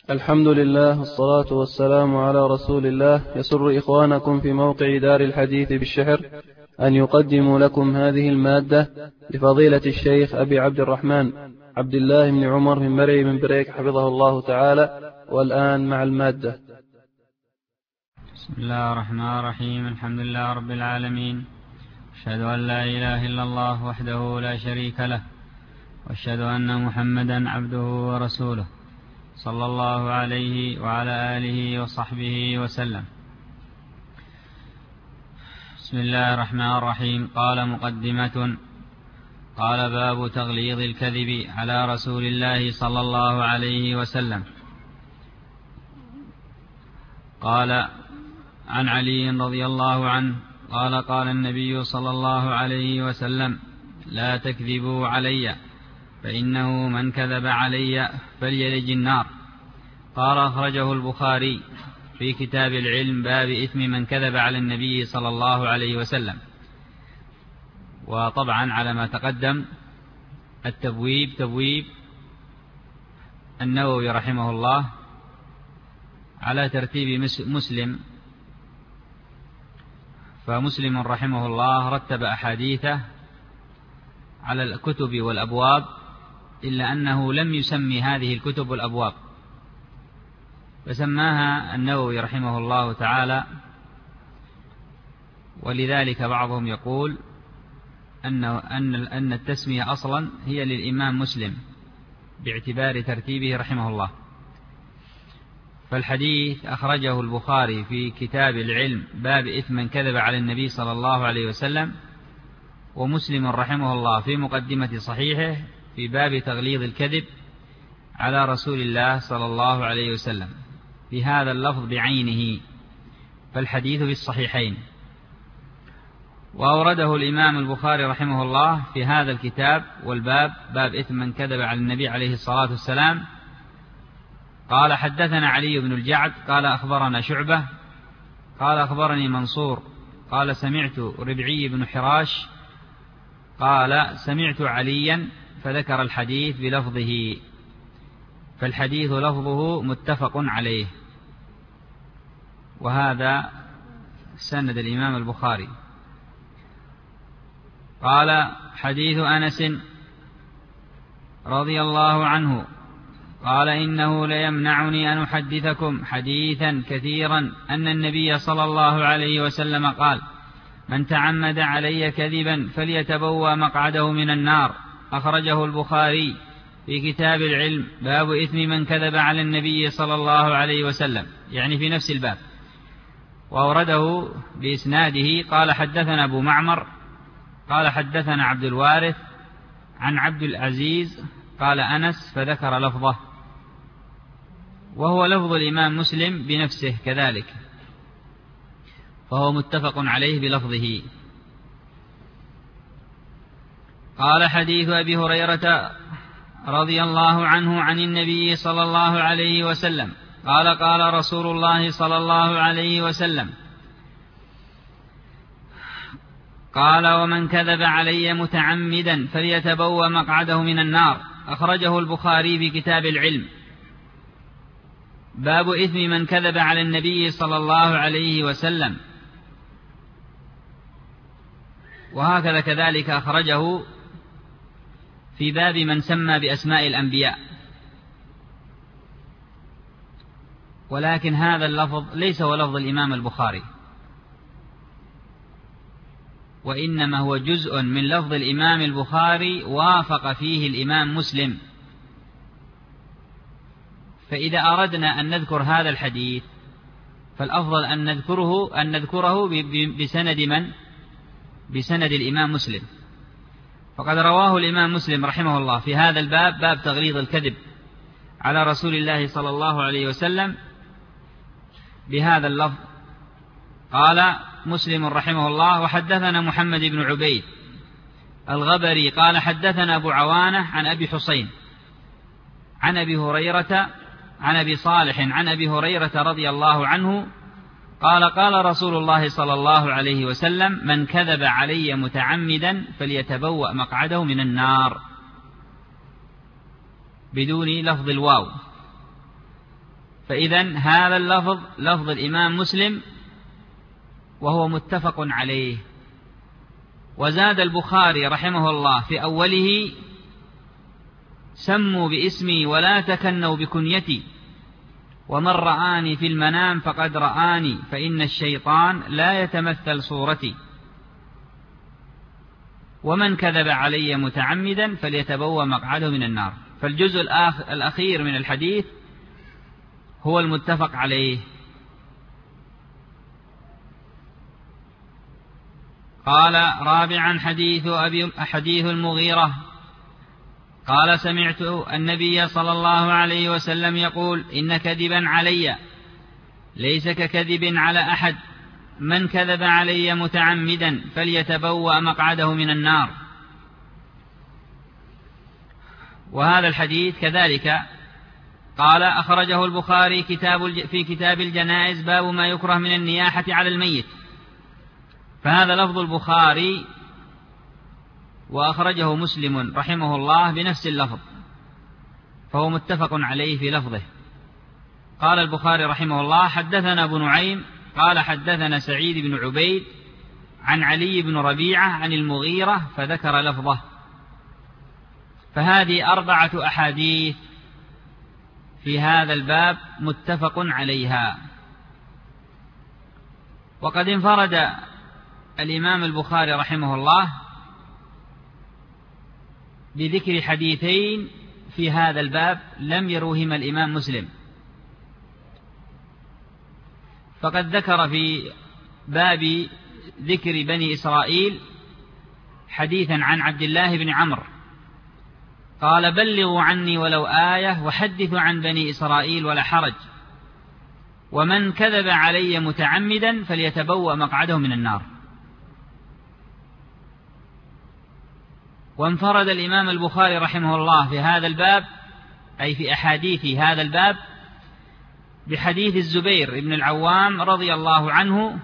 الحمد لله والصلاة والسلام على رسول الله. يسر إخوانكم في موقع دار الحديث بالشحر أن يقدموا لكم هذه المادة لفضيلة الشيخ أبي عبد الرحمن عبد الله بن عمر بن مري بن بريك حفظه الله تعالى. والآن مع المادة. بسم الله الرحمن الرحيم. الحمد لله رب العالمين، أشهد أن لا إله إلا الله وحده لا شريك له، وأشهد أن محمدا عبده ورسوله صلى الله عليه وعلى آله وصحبه وسلم. بسم الله الرحمن الرحيم. قال مقدمة. قال باب تغليظ الكذب على رسول الله صلى الله عليه وسلم. قال عن علي رضي الله عنه قال قال النبي صلى الله عليه وسلم: لا تكذبوا علي، فإنه من كذب علي فليلج النار. قال أخرجه البخاري في كتاب العلم باب إثم من كذب على النبي صلى الله عليه وسلم. وطبعا على ما تقدم التبويب تبويب النووي رحمه الله على ترتيب مسلم، فمسلم رحمه الله رتب أحاديثه على الكتب والأبواب، إلا أنه لم يسمي هذه الكتب والأبواب، فسماها النووي رحمه الله تعالى. ولذلك بعضهم يقول أن التسمية أصلا هي للإمام مسلم باعتبار ترتيبه رحمه الله. فالحديث أخرجه البخاري في كتاب العلم باب إثم من كذب على النبي صلى الله عليه وسلم، ومسلم رحمه الله في مقدمة صحيحه في باب تغليظ الكذب على رسول الله صلى الله عليه وسلم في هذا اللفظ بعينه، فالحديث في الصحيحين. وأورده الإمام البخاري رحمه الله في هذا الكتاب والباب باب إثم من كذب على النبي عليه الصلاة والسلام. قال حدثنا علي بن الجعد قال أخبرنا شعبة قال أخبرني منصور قال سمعت ربعي بن حراش قال سمعت عليا، فذكر الحديث بلفظه، فالحديث لفظه متفق عليه. وهذا سند الإمام البخاري. قال حديث أنس رضي الله عنه قال إنه ليمنعني أن أحدثكم حديثا كثيرا أن النبي صلى الله عليه وسلم قال: من تعمد علي كذبا فليتبوأ مقعده من النار. أخرجه البخاري في كتاب العلم باب إثم من كذب على النبي صلى الله عليه وسلم، يعني في نفس الباب. وأورده بإسناده قال حدثنا أبو معمر قال حدثنا عبد الوارث عن عبد العزيز قال أنس، فذكر لفظه، وهو لفظ الإمام مسلم بنفسه كذلك، فهو متفق عليه بلفظه. قال حديث أبي هريرة رضي الله عنه عن النبي صلى الله عليه وسلم قال قال رسول الله صلى الله عليه وسلم قال: ومن كذب علي متعمدا فليتبوأ مقعده من النار. أخرجه البخاري في كتاب العلم باب إثم من كذب على النبي صلى الله عليه وسلم. وهكذا كذلك أخرجه في باب من سمى بأسماء الأنبياء. ولكن هذا اللفظ ليس هو لفظ الإمام البخاري، وإنما هو جزء من لفظ الإمام البخاري وافق فيه الإمام مسلم. فإذا أردنا أن نذكر هذا الحديث فالأفضل أن نذكره بسند من؟ بسند الإمام مسلم. فقد رواه الإمام مسلم رحمه الله في هذا الباب باب تغليظ الكذب على رسول الله صلى الله عليه وسلم بهذا اللفظ. قال مسلم رحمه الله: وحدثنا محمد بن عبيد الغبري قال حدثنا أبو عوانة عن أبي حسين عن أبي صالح عن أبي هريرة رضي الله عنه قال قال رسول الله صلى الله عليه وسلم: من كذب علي متعمدا فليتبوأ مقعده من النار، بدون لفظ الواو. فإذن هذا اللفظ لفظ الإمام مسلم وهو متفق عليه. وزاد البخاري رحمه الله في أوله: سموا باسمي ولا تكنوا بكنيتي، ومن رآني في المنام فقد رآني، فإن الشيطان لا يتمثل صورتي، ومن كذب علي متعمدا فليتبوأ مقعده من النار. فالجزء الأخير من الحديث هو المتفق عليه. قال: رابعا حديث المغيرة قال: سمعت النبي صلى الله عليه وسلم يقول: إن كذبا علي ليس ككذب على أحد، من كذب علي متعمدا فليتبوأ مقعده من النار. وهذا الحديث كذلك قال: أخرجه البخاري في كتاب الجنائز باب ما يكره من النياحة على الميت. فهذا لفظ البخاري، وأخرجه مسلم رحمه الله بنفس اللفظ، فهو متفق عليه في لفظه. قال البخاري رحمه الله: حدثنا أبو نعيم قال حدثنا سعيد بن عبيد عن علي بن ربيعة عن المغيرة، فذكر لفظه. فهذه 4 أحاديث في هذا الباب متفق عليها. وقد انفرد الإمام البخاري رحمه الله بذكر حديثين في هذا الباب لم يروهما الإمام مسلم. فقد ذكر في باب ذكر بني إسرائيل حديثا عن عبد الله بن عمرو قال: بلغوا عني ولو آية وحدثوا عن بني إسرائيل ولا حرج، ومن كذب علي متعمدا فليتبوأ مقعده من النار. وانفرد الإمام البخاري رحمه الله في هذا الباب، أي في أحاديث هذا الباب، بحديث الزبير بن العوام رضي الله عنه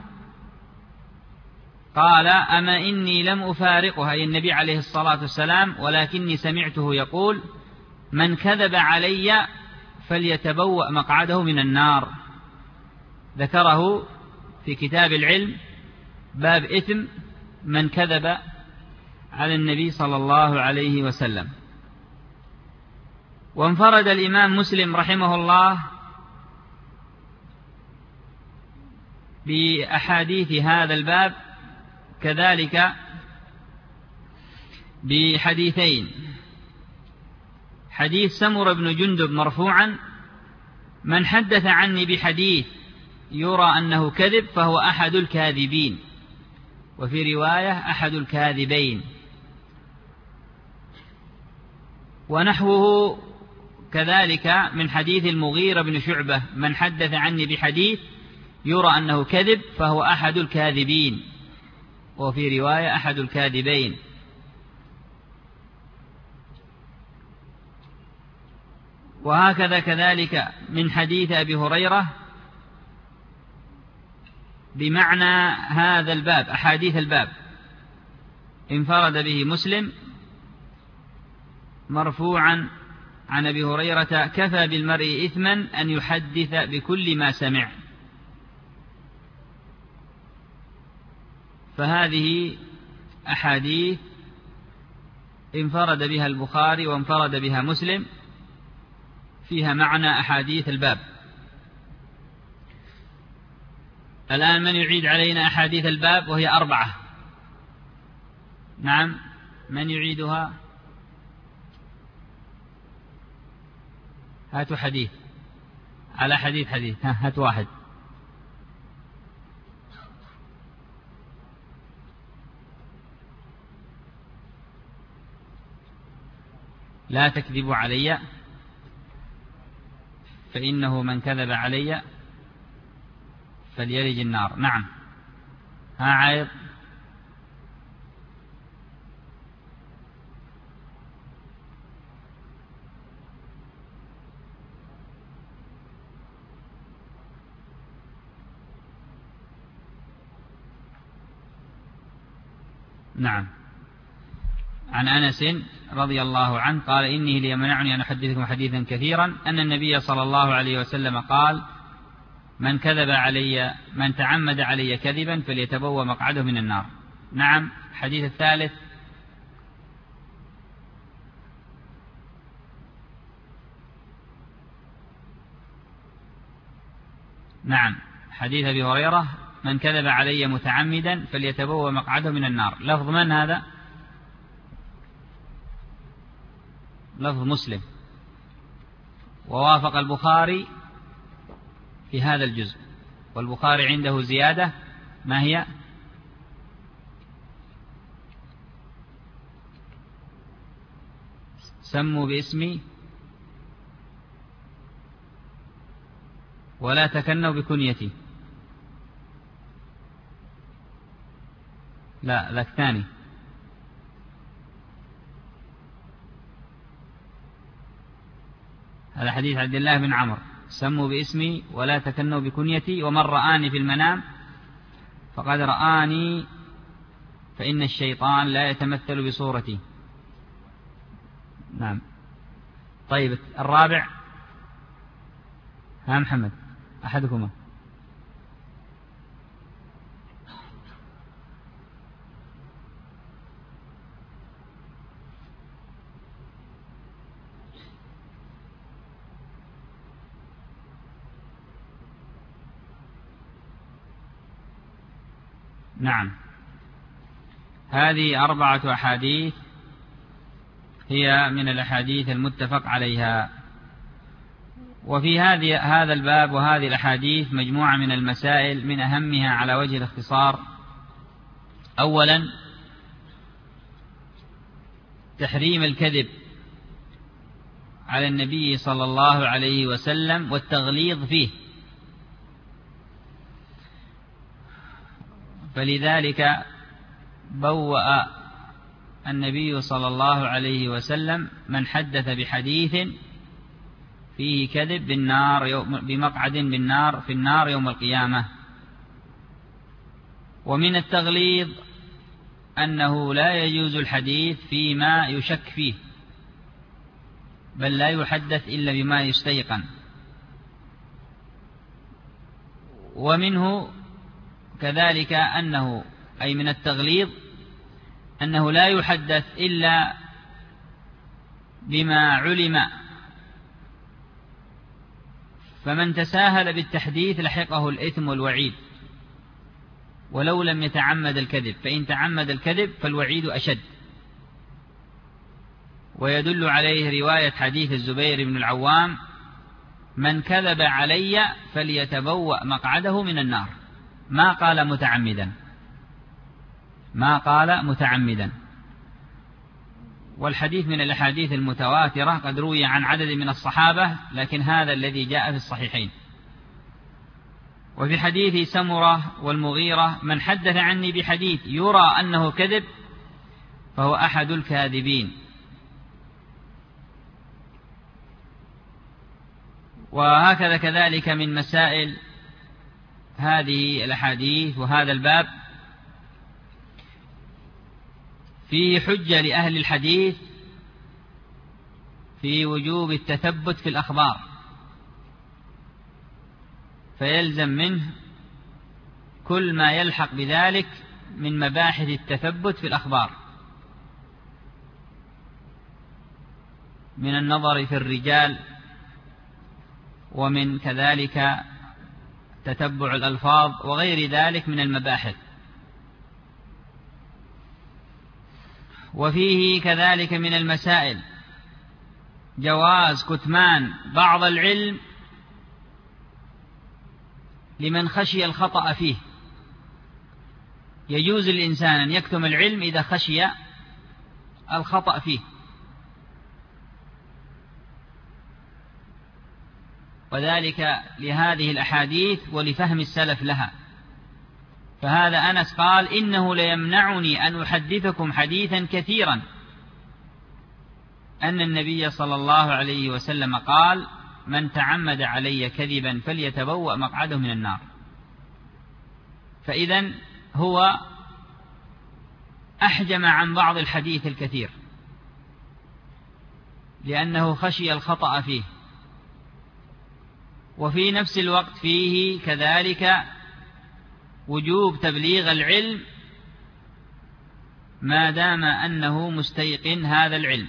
قال: أما إني لم أفارقها، أي النبي عليه الصلاة والسلام، ولكني سمعته يقول: من كذب علي فليتبوأ مقعده من النار. ذكره في كتاب العلم باب إثم من كذب على النبي صلى الله عليه وسلم. وانفرد الإمام مسلم رحمه الله بأحاديث هذا الباب كذلك بحديثين: حديث سمر بن جندب مرفوعا: من حدث عني بحديث يرى أنه كذب فهو أحد الكاذبين، وفي رواية أحد الكاذبين. ونحوه كذلك من حديث المغيرة بن شعبة: من حدث عني بحديث يرى أنه كذب فهو أحد الكاذبين، وفي رواية أحد الكاذبين. وهكذا كذلك من حديث أبي هريرة بمعنى هذا الباب، أحاديث الباب انفرد به مسلم مرفوعا عن أبي هريرة: كفى بالمرء إثما أن يحدث بكل ما سمع. فهذه أحاديث انفرد بها البخاري وانفرد بها مسلم، فيها معنى أحاديث الباب. الآن من يعيد علينا أحاديث الباب وهي 4؟ نعم، من يعيدها؟ هاتوا حديث على حديث. هات واحد. لا تكذبوا علي فإنه من كذب علي فليلج النار. نعم، ها عايض. نعم، عن أنس رضي الله عنه قال: إني ليمنعني أن أحدثكم حديثا كثيرا أن النبي صلى الله عليه وسلم قال: من تعمد علي كذبا فليتبوأ مقعده من النار. نعم. الحديث الثالث. نعم، حديث أبي هريرة: من كذب علي متعمدا فليتبوأ مقعده من النار. لفظ من هذا؟ لفظ مسلم، ووافق البخاري في هذا الجزء، والبخاري عنده زيادة. ما هي؟ سموا باسمي ولا تكنوا بكنيتي. لا، ذاك ثاني. هذا حديث عبد الله بن عمرو: سموا باسمي ولا تكنوا بكنيتي، ومن رآني في المنام فقد رآني، فإن الشيطان لا يتمثل بصورتي. نعم. طيب، الرابع. ها محمد، أحدكما. نعم. هذه 4 أحاديث هي من الأحاديث المتفق عليها. وفي هذا الباب وهذه الأحاديث مجموعة من المسائل، من أهمها على وجه الاختصار: أولا، تحريم الكذب على النبي صلى الله عليه وسلم والتغليظ فيه، فلذلك بوأ النبي صلى الله عليه وسلم من حدث بحديث فيه كذب بمقعد بالنار في النار يوم القيامة. ومن التغليظ أنه لا يجوز الحديث فيما يشك فيه، بل لا يحدث إلا بما يستيقن. ومنه كذلك أنه، أي من التغليظ، أنه لا يحدث إلا بما علم، فمن تساهل بالتحديث لحقه الإثم والوعيد ولو لم يتعمد الكذب، فإن تعمد الكذب فالوعيد أشد. ويدل عليه رواية حديث الزبير بن العوام: من كذب علي فليتبوأ مقعده من النار. ما قال متعمدا. والحديث من الأحاديث المتواترة، قد روي عن عدد من الصحابة، لكن هذا الذي جاء في الصحيحين. وفي حديث سمرة والمغيرة: من حدث عني بحديث يرى أنه كذب فهو أحد الكاذبين. وهكذا كذلك من مسائل هذه الأحاديث وهذا الباب، فيه حجة لأهل الحديث في وجوب التثبت في الأخبار، فيلزم منه كل ما يلحق بذلك من مباحث التثبت في الأخبار، من النظر في الرجال، ومن كذلك تتبع الألفاظ، وغير ذلك من المباحث. وفيه كذلك من المسائل جواز كتمان بعض العلم لمن خشي الخطأ فيه. يجوز للإنسان أن يكتم العلم إذا خشي الخطأ فيه، وذلك لهذه الأحاديث ولفهم السلف لها. فهذا أنس قال: إنه ليمنعني أن أحدثكم حديثا كثيرا أن النبي صلى الله عليه وسلم قال: من تعمد علي كذبا فليتبوأ مقعده من النار. فإذن هو أحجم عن بعض الحديث الكثير، لأنه خشي الخطأ فيه. وفي نفس الوقت فيه كذلك وجوب تبليغ العلم ما دام أنه مستيقن هذا العلم،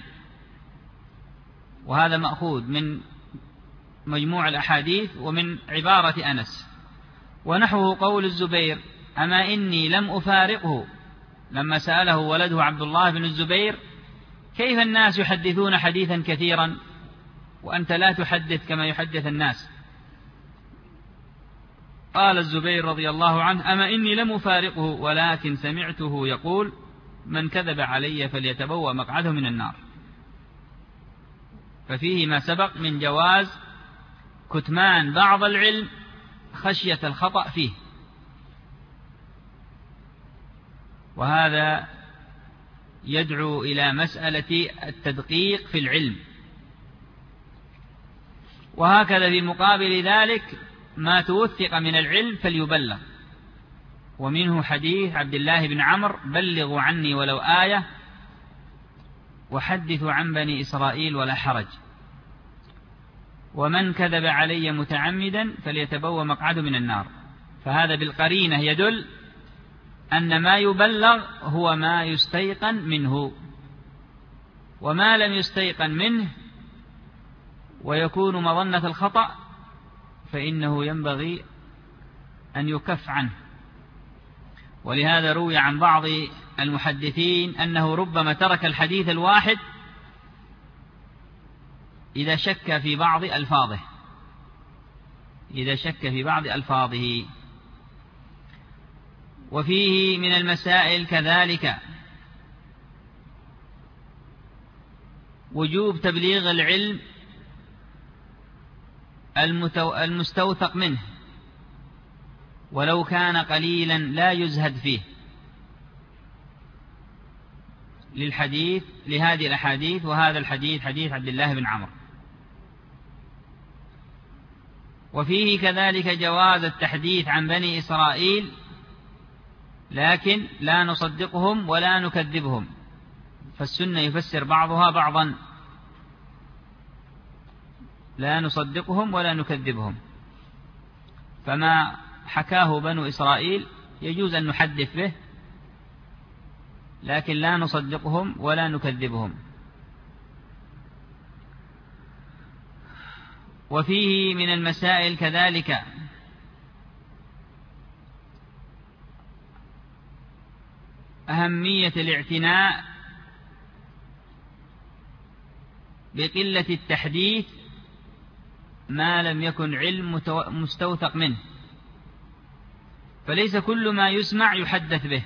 وهذا مأخوذ من مجموع الأحاديث ومن عبارة أنس. ونحوه قول الزبير: أما إني لم أفارقه، لما سأله ولده عبد الله بن الزبير: كيف الناس يحدثون حديثا كثيرا وأنت لا تحدث كما يحدث الناس؟ قال الزبير رضي الله عنه: أما إني لم أفارقه ولكن سمعته يقول: من كذب علي فليتبوأ مقعده من النار. ففيه ما سبق من جواز كتمان بعض العلم خشية الخطأ فيه، وهذا يدعو إلى مسألة التدقيق في العلم. وهكذا في مقابل ذلك ما توثق من العلم فليبلغ. ومنه حديث عبد الله بن عمرو: بلغوا عني ولو آية وحدثوا عن بني إسرائيل ولا حرج. ومن كذب علي متعمدا فليتبوأ مقعده من النار. فهذا بالقرينة يدل أن ما يبلغ هو ما يستيقن منه، وما لم يستيقن منه ويكون مظنة الخطأ فإنه ينبغي أن يكف عنه. ولهذا روي عن بعض المحدثين أنه ربما ترك الحديث الواحد إذا شك في بعض ألفاظه. وفيه من المسائل كذلك وجوب تبليغ العلم المستوثق منه ولو كان قليلا لا يزهد فيه، لهذه الأحاديث. وهذا الحديث حديث عبد الله بن عمرو. وفيه كذلك جواز التحديث عن بني إسرائيل لكن لا نصدقهم ولا نكذبهم، فالسنة يفسر بعضها بعضا: لا نصدقهم ولا نكذبهم. فما حكاه بنو إسرائيل يجوز أن نحدث به، لكن لا نصدقهم ولا نكذبهم. وفيه من المسائل كذلك أهمية الاعتناء بقلة التحديث ما لم يكن علم مستوثق منه، فليس كل ما يسمع يحدث به.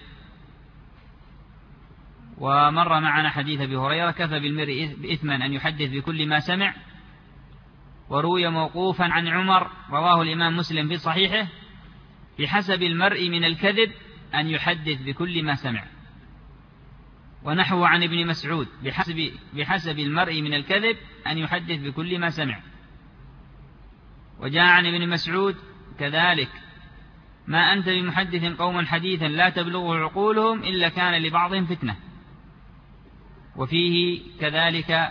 ومر معنا حديث أبي هريرة: كفى بالمرء إثما أن يحدث بكل ما سمع. وروي موقوفا عن عمر رواه الإمام مسلم في صحيحه: بحسب المرء من الكذب أن يحدث بكل ما سمع. ونحو عن ابن مسعود: بحسب المرء من الكذب أن يحدث بكل ما سمع. وجاء عن ابن مسعود كذلك: ما أنت بمحدث قوما حديثا لا تبلغه عقولهم إلا كان لبعضهم فتنة. وفيه كذلك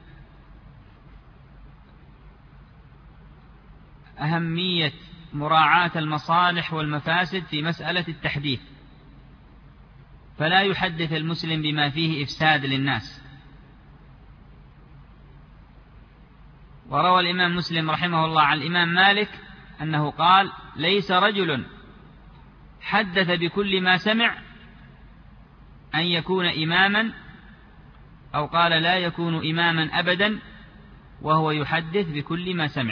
أهمية مراعاة المصالح والمفاسد في مسألة التحديث، فلا يحدث المسلم بما فيه إفساد للناس. وروى الإمام مسلم رحمه الله عن الإمام مالك أنه قال: ليس رجل حدث بكل ما سمع أن يكون إماما، أو قال: لا يكون إماما أبدا وهو يحدث بكل ما سمع.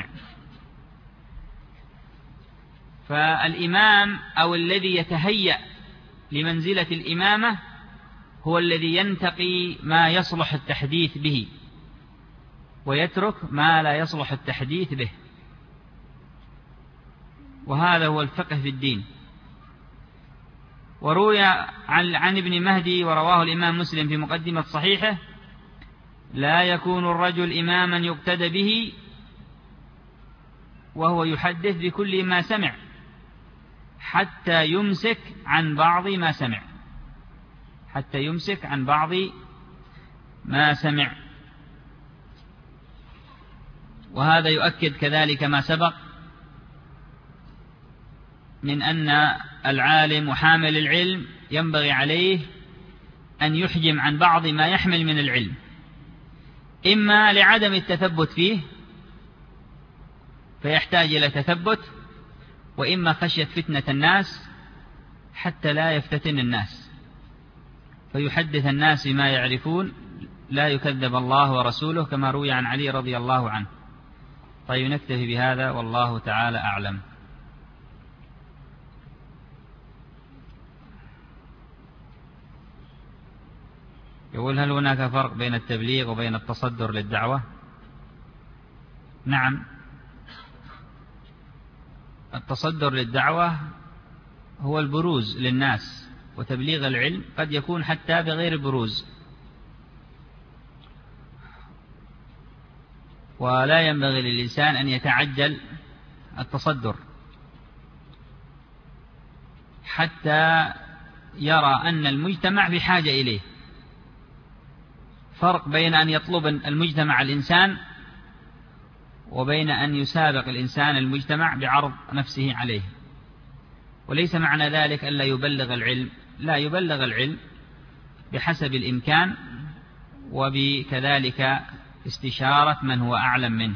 فالإمام أو الذي يتهيأ لمنزلة الإمامة هو الذي ينتقي ما يصلح التحديث به ويترك ما لا يصلح التحديث به، وهذا هو الفقه في الدين. وروي عن ابن مهدي ورواه الإمام مسلم في مقدمة صحيحه: لا يكون الرجل إماما يقتدى به وهو يحدث بكل ما سمع حتى يمسك عن بعض ما سمع. وهذا يؤكد كذلك ما سبق من أن العالم وحامل العلم ينبغي عليه أن يحجم عن بعض ما يحمل من العلم، إما لعدم التثبت فيه فيحتاج إلى تثبت، وإما خشية فتنة الناس حتى لا يفتتن الناس فيحدث الناس بما يعرفون لا يكذب الله ورسوله، كما روي عن علي رضي الله عنه. طيب نكتفي بهذا والله تعالى أعلم. يقول: هل هناك فرق بين التبليغ وبين التصدر للدعوة؟ نعم، التصدر للدعوة هو البروز للناس، وتبليغ العلم قد يكون حتى بغير بروز، ولا ينبغي للإنسان أن يتعجل التصدر حتى يرى أن المجتمع بحاجة إليه. فرق بين أن يطلب المجتمع الإنسان وبين أن يسابق الإنسان المجتمع بعرض نفسه عليه. وليس معنى ذلك ألا يبلغ العلم، لا، يبلغ العلم بحسب الإمكان، وبكذلك استشارة من هو أعلم منه.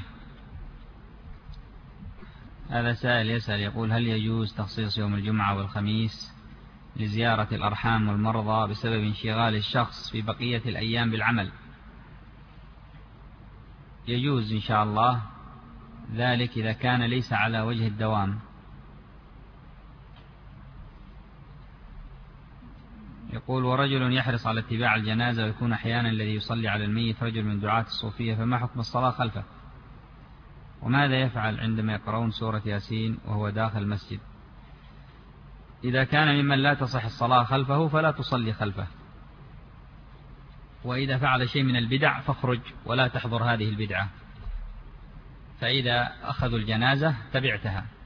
هذا سائل يسأل يقول: هل يجوز تخصيص يوم الجمعة والخميس لزيارة الأرحام والمرضى بسبب انشغال الشخص في بقية الأيام بالعمل؟ يجوز إن شاء الله ذلك إذا كان ليس على وجه الدوام. يقول: ورجل يحرص على اتباع الجنازة ويكون أحيانا الذي يصلي على الميت رجل من دعاة الصوفية، فما حكم الصلاة خلفه؟ وماذا يفعل عندما يقرؤون سورة ياسين وهو داخل المسجد؟ إذا كان ممن لا تصح الصلاة خلفه فلا تصلي خلفه، وإذا فعل شيء من البدع فاخرج ولا تحضر هذه البدعة، فإذا أخذوا الجنازة تبعتها.